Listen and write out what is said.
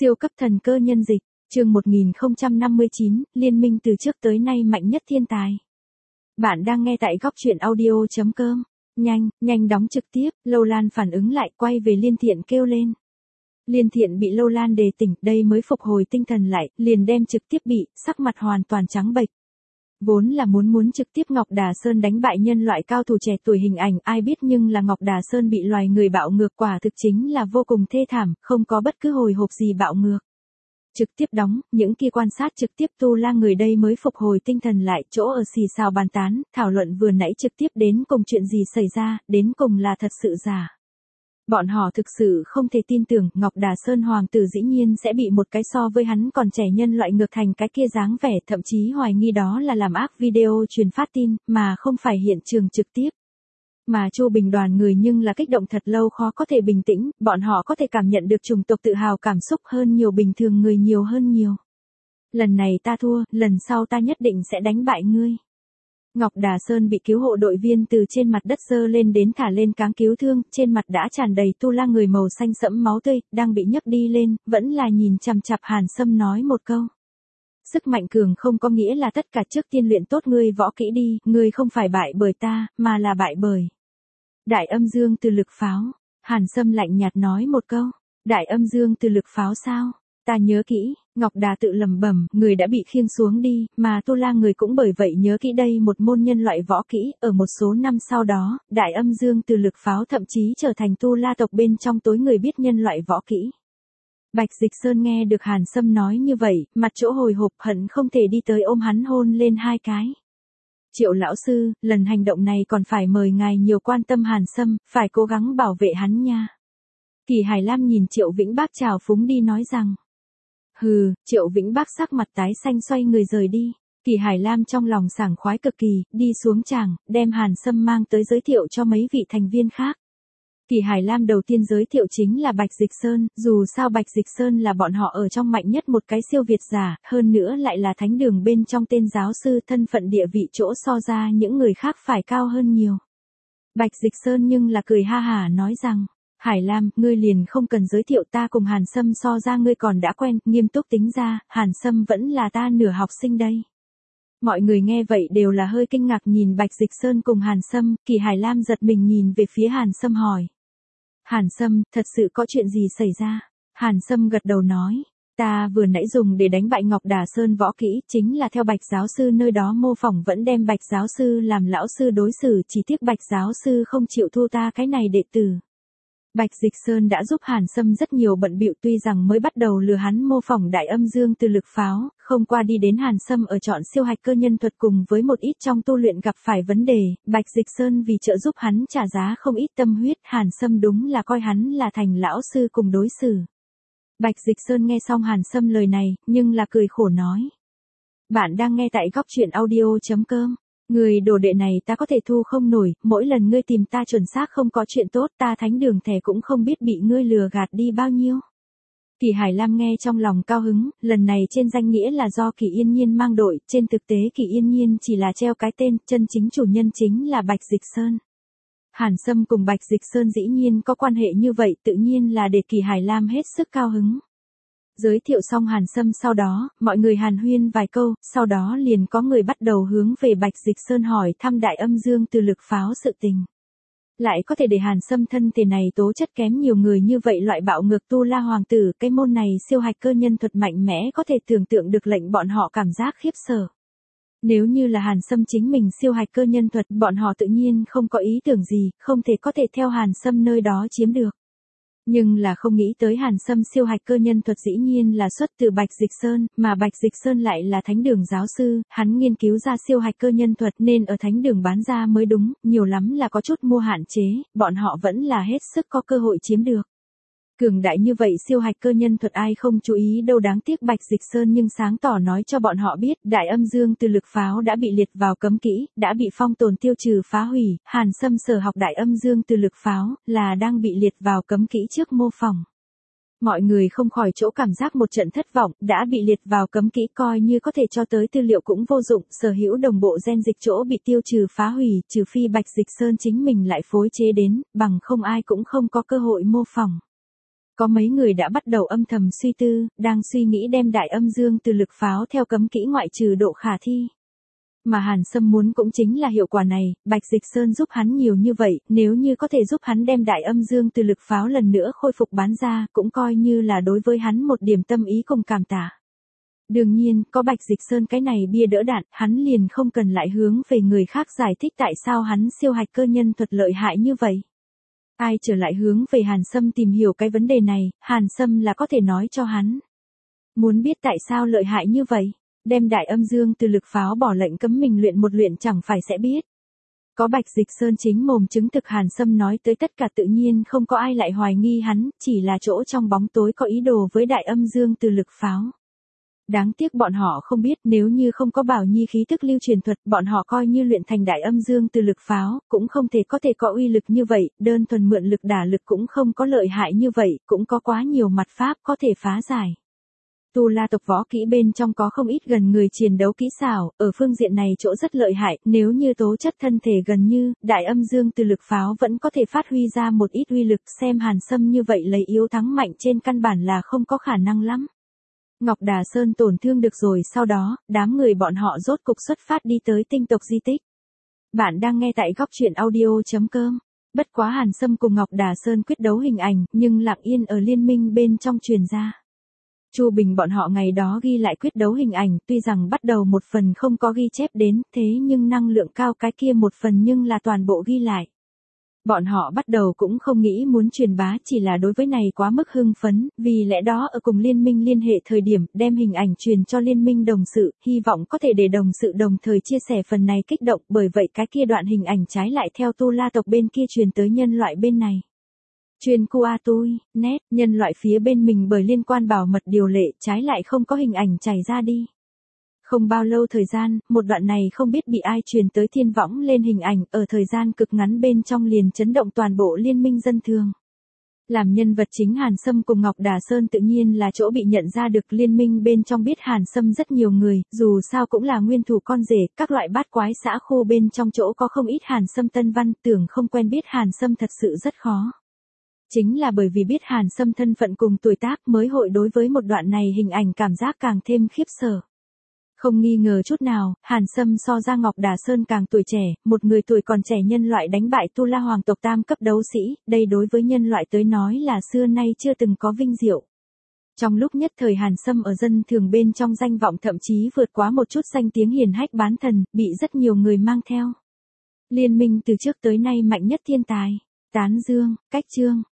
Siêu cấp thần cơ nhân dịch, chương 1059, Liên minh từ trước tới nay mạnh nhất thiên tài. Bạn đang nghe tại góc chuyện audio.com. Nhanh đóng trực tiếp, Lâu Lan phản ứng lại quay về Liên Thiện kêu lên. Liên Thiện bị Lâu Lan đề tỉnh, đây mới phục hồi tinh thần lại, liền đem trực tiếp bị, sắc mặt hoàn toàn trắng bệch. Vốn là muốn trực tiếp Ngọc Đà Sơn đánh bại nhân loại cao thủ trẻ tuổi hình ảnh ai biết nhưng là Ngọc Đà Sơn bị loài người bạo ngược quả thực chính là vô cùng thê thảm, không có bất cứ hồi hộp gì bạo ngược. Trực tiếp đóng, những kia quan sát trực tiếp Tu La người đây mới phục hồi tinh thần lại, chỗ ở xì xào bàn tán, thảo luận vừa nãy trực tiếp đến cùng chuyện gì xảy ra, đến cùng là thật sự giả. Bọn họ thực sự không thể tin tưởng Ngọc Đà Sơn hoàng tử dĩ nhiên sẽ bị một cái so với hắn còn trẻ nhân loại ngược thành cái kia dáng vẻ, thậm chí hoài nghi đó là làm ác video truyền phát tin, mà không phải hiện trường trực tiếp. Mà Chu Bình đoàn người nhưng là kích động thật lâu khó có thể bình tĩnh, bọn họ có thể cảm nhận được chủng tộc tự hào cảm xúc hơn nhiều bình thường người nhiều hơn nhiều. Lần này ta thua, lần sau ta nhất định sẽ đánh bại ngươi. Ngọc Đà Sơn bị cứu hộ đội viên từ trên mặt đất giơ lên đến thả lên cáng cứu thương, trên mặt đã tràn đầy Tu La người màu xanh sẫm máu tươi, đang bị nhấc đi lên, vẫn là nhìn chằm chằm Hàn Sâm nói một câu. Sức mạnh cường không có nghĩa là tất cả trước tiên luyện tốt ngươi võ kỹ đi, ngươi không phải bại bởi ta, mà là bại bởi Đại Âm Dương Từ Lực Pháo. Hàn Sâm lạnh nhạt nói một câu, Đại Âm Dương Từ Lực Pháo sao? Ta nhớ kỹ, Ngọc Đà tự lẩm bẩm, người đã bị khiêng xuống đi, mà Tu La người cũng bởi vậy nhớ kỹ đây một môn nhân loại võ kỹ, ở một số năm sau đó, Đại Âm Dương Từ Lực Pháo thậm chí trở thành Tu La tộc bên trong tối người biết nhân loại võ kỹ. Bạch Dịch Sơn nghe được Hàn Sâm nói như vậy, mặt chỗ hồi hộp hận không thể đi tới ôm hắn hôn lên hai cái. Triệu lão sư, lần hành động này còn phải mời ngài nhiều quan tâm Hàn Sâm, phải cố gắng bảo vệ hắn nha. Kỳ Hải Lam nhìn Triệu Vĩnh Bác chào phúng đi nói rằng. Hừ, Triệu Vĩnh Bác sắc mặt tái xanh xoay người rời đi. Kỳ Hải Lam trong lòng sảng khoái cực kỳ, đi xuống tràng, đem Hàn Sâm mang tới giới thiệu cho mấy vị thành viên khác. Kỳ Hải Lam đầu tiên giới thiệu chính là Bạch Dịch Sơn, dù sao Bạch Dịch Sơn là bọn họ ở trong mạnh nhất một cái siêu việt giả, hơn nữa lại là thánh đường bên trong tên giáo sư, thân phận địa vị chỗ so ra những người khác phải cao hơn nhiều. Bạch Dịch Sơn nhưng là cười ha hả nói rằng, Hải Lam, ngươi liền không cần giới thiệu, ta cùng Hàn Sâm so ra ngươi còn đã quen, nghiêm túc tính ra, Hàn Sâm vẫn là ta nửa học sinh đây. Mọi người nghe vậy đều là hơi kinh ngạc nhìn Bạch Dịch Sơn cùng Hàn Sâm, Kỳ Hải Lam giật mình nhìn về phía Hàn Sâm hỏi. Hàn Sâm, thật sự có chuyện gì xảy ra? Hàn Sâm gật đầu nói, ta vừa nãy dùng để đánh bại Ngọc Đà Sơn võ kỹ, chính là theo Bạch giáo sư nơi đó mô phỏng vẫn đem Bạch giáo sư làm lão sư đối xử, chỉ tiếc Bạch giáo sư không chịu thu ta cái này đệ tử. Bạch Dịch Sơn đã giúp Hàn Sâm rất nhiều bận bịu, tuy rằng mới bắt đầu lừa hắn mô phỏng Đại Âm Dương Từ Lực Pháo, không qua đi đến Hàn Sâm ở chọn siêu hạch cơ nhân thuật cùng với một ít trong tu luyện gặp phải vấn đề, Bạch Dịch Sơn vì trợ giúp hắn trả giá không ít tâm huyết, Hàn Sâm đúng là coi hắn là thành lão sư cùng đối xử. Bạch Dịch Sơn nghe xong Hàn Sâm lời này, nhưng là cười khổ nói. Bạn đang nghe tại góc chuyện audio.com. Người đồ đệ này ta có thể thu không nổi, mỗi lần ngươi tìm ta chuẩn xác không có chuyện tốt, ta thánh đường thẻ cũng không biết bị ngươi lừa gạt đi bao nhiêu. Kỳ Hải Lam nghe trong lòng cao hứng, lần này trên danh nghĩa là do Kỳ Yên Nhiên mang đội, trên thực tế Kỳ Yên Nhiên chỉ là treo cái tên, chân chính chủ nhân chính là Bạch Dịch Sơn. Hàn Sâm cùng Bạch Dịch Sơn dĩ nhiên có quan hệ như vậy, tự nhiên là để Kỳ Hải Lam hết sức cao hứng. Giới thiệu xong Hàn Sâm sau đó, mọi người hàn huyên vài câu, sau đó liền có người bắt đầu hướng về Bạch Dịch Sơn hỏi thăm Đại Âm Dương Từ Lực Pháo sự tình. Lại có thể để Hàn Sâm thân thể này tố chất kém nhiều người như vậy loại bạo ngược Tu La hoàng tử, cái môn này siêu hạch cơ nhân thuật mạnh mẽ có thể tưởng tượng được lệnh bọn họ cảm giác khiếp sợ. Nếu như là Hàn Sâm chính mình siêu hạch cơ nhân thuật, bọn họ tự nhiên không có ý tưởng gì, không thể có thể theo Hàn Sâm nơi đó chiếm được. Nhưng là không nghĩ tới Hàn Sâm siêu hạch cơ nhân thuật dĩ nhiên là xuất từ Bạch Dịch Sơn, mà Bạch Dịch Sơn lại là thánh đường giáo sư, hắn nghiên cứu ra siêu hạch cơ nhân thuật nên ở thánh đường bán ra mới đúng, nhiều lắm là có chút mua hạn chế, bọn họ vẫn là hết sức có cơ hội chiếm được. Cường đại như vậy siêu hạch cơ nhân thuật ai không chú ý đâu, đáng tiếc Bạch Dịch Sơn nhưng sáng tỏ nói cho bọn họ biết, Đại Âm Dương Từ Lực Pháo đã bị liệt vào cấm kỹ, đã bị phong tồn tiêu trừ phá hủy, Hàn Sâm sở học Đại Âm Dương Từ Lực Pháo, là đang bị liệt vào cấm kỹ trước mô phỏng. Mọi người không khỏi chỗ cảm giác một trận thất vọng, đã bị liệt vào cấm kỹ coi như có thể cho tới tư liệu cũng vô dụng, sở hữu đồng bộ gen dịch chỗ bị tiêu trừ phá hủy, trừ phi Bạch Dịch Sơn chính mình lại phối chế đến, bằng không ai cũng không có cơ hội mô phỏng. có mấy người đã bắt đầu âm thầm suy tư, đang suy nghĩ đem đại âm dương từ lực pháo theo cấm kỹ ngoại trừ độ khả thi. Mà Hàn Sâm muốn cũng chính là hiệu quả này, Bạch Dịch Sơn giúp hắn nhiều như vậy, nếu như có thể giúp hắn đem đại âm dương từ lực pháo lần nữa khôi phục bán ra, cũng coi như là đối với hắn một điểm tâm ý cùng cảm tạ. Đương nhiên, có Bạch Dịch Sơn cái này bia đỡ đạn, hắn liền không cần lại hướng về người khác giải thích tại sao hắn siêu hạch cơ nhân thuật lợi hại như vậy. Ai trở lại hướng về Hàn Sâm tìm hiểu cái vấn đề này, Hàn Sâm là có thể nói cho hắn. Muốn biết tại sao lợi hại như vậy, đem đại âm dương từ lực pháo bỏ lệnh cấm mình luyện một luyện chẳng phải sẽ biết. Có Bạch Dịch Sơn chính mồm chứng thực Hàn Sâm nói tới tất cả tự nhiên không có ai lại hoài nghi hắn, chỉ là chỗ trong bóng tối có ý đồ với đại âm dương từ lực pháo. Đáng tiếc bọn họ không biết nếu như không có Bảo Nhi khí thức lưu truyền thuật, bọn họ coi như luyện thành đại âm dương từ lực pháo, cũng không thể có uy lực như vậy, đơn thuần mượn lực đả lực cũng không có lợi hại như vậy, cũng có quá nhiều mặt pháp có thể phá giải. Tu La tộc võ kỹ bên trong có không ít gần người chiến đấu kỹ xảo, ở phương diện này chỗ rất lợi hại, nếu như tố chất thân thể gần như, đại âm dương từ lực pháo vẫn có thể phát huy ra một ít uy lực, xem Hàn Sâm như vậy lấy yếu thắng mạnh trên căn bản là không có khả năng lắm. Ngọc Đà Sơn tổn thương được rồi, sau đó, đám người bọn họ rốt cục xuất phát đi tới tinh tộc di tích. Bạn đang nghe tại góc truyện audio.com. Bất quá Hàn Sâm cùng Ngọc Đà Sơn quyết đấu hình ảnh, nhưng lặng yên ở liên minh bên trong truyền ra. Chu Bình bọn họ ngày đó ghi lại quyết đấu hình ảnh, tuy rằng bắt đầu một phần không có ghi chép đến, thế nhưng năng lượng cao cái kia một phần nhưng là toàn bộ ghi lại. Bọn họ bắt đầu cũng không nghĩ muốn truyền bá, chỉ là đối với này quá mức hưng phấn, vì lẽ đó ở cùng liên minh liên hệ thời điểm đem hình ảnh truyền cho liên minh đồng sự, hy vọng có thể để đồng sự đồng thời chia sẻ phần này kích động, bởi vậy cái kia đoạn hình ảnh trái lại theo Tu La tộc bên kia truyền tới nhân loại bên này. Truyền qua tôi, nét, nhân loại phía bên mình bởi liên quan bảo mật điều lệ trái lại không có hình ảnh chảy ra đi. Không bao lâu thời gian, một đoạn này không biết bị ai truyền tới thiên võng lên hình ảnh, ở thời gian cực ngắn bên trong liền chấn động toàn bộ liên minh dân thường. Làm nhân vật chính Hàn Sâm cùng Ngọc Đà Sơn tự nhiên là chỗ bị nhận ra được, liên minh bên trong biết Hàn Sâm rất nhiều người, dù sao cũng là nguyên thủ con rể, các loại bát quái xã khu bên trong chỗ có không ít Hàn Sâm tân văn, tưởng không quen biết Hàn Sâm thật sự rất khó. Chính là bởi vì biết Hàn Sâm thân phận cùng tuổi tác mới hội đối với một đoạn này hình ảnh cảm giác càng thêm khiếp sợ. Không nghi ngờ chút nào, Hàn Sâm so ra Ngọc Đà Sơn càng tuổi trẻ, một người tuổi còn trẻ nhân loại đánh bại Tu La hoàng tộc tam cấp đấu sĩ, đây đối với nhân loại tới nói là xưa nay chưa từng có vinh diệu. Trong lúc nhất thời Hàn Sâm ở dân thường bên trong danh vọng thậm chí vượt quá một chút danh tiếng hiển hách bán thần, bị rất nhiều người mang theo. Liên minh từ trước tới nay mạnh nhất thiên tài. Tán dương, cách chương.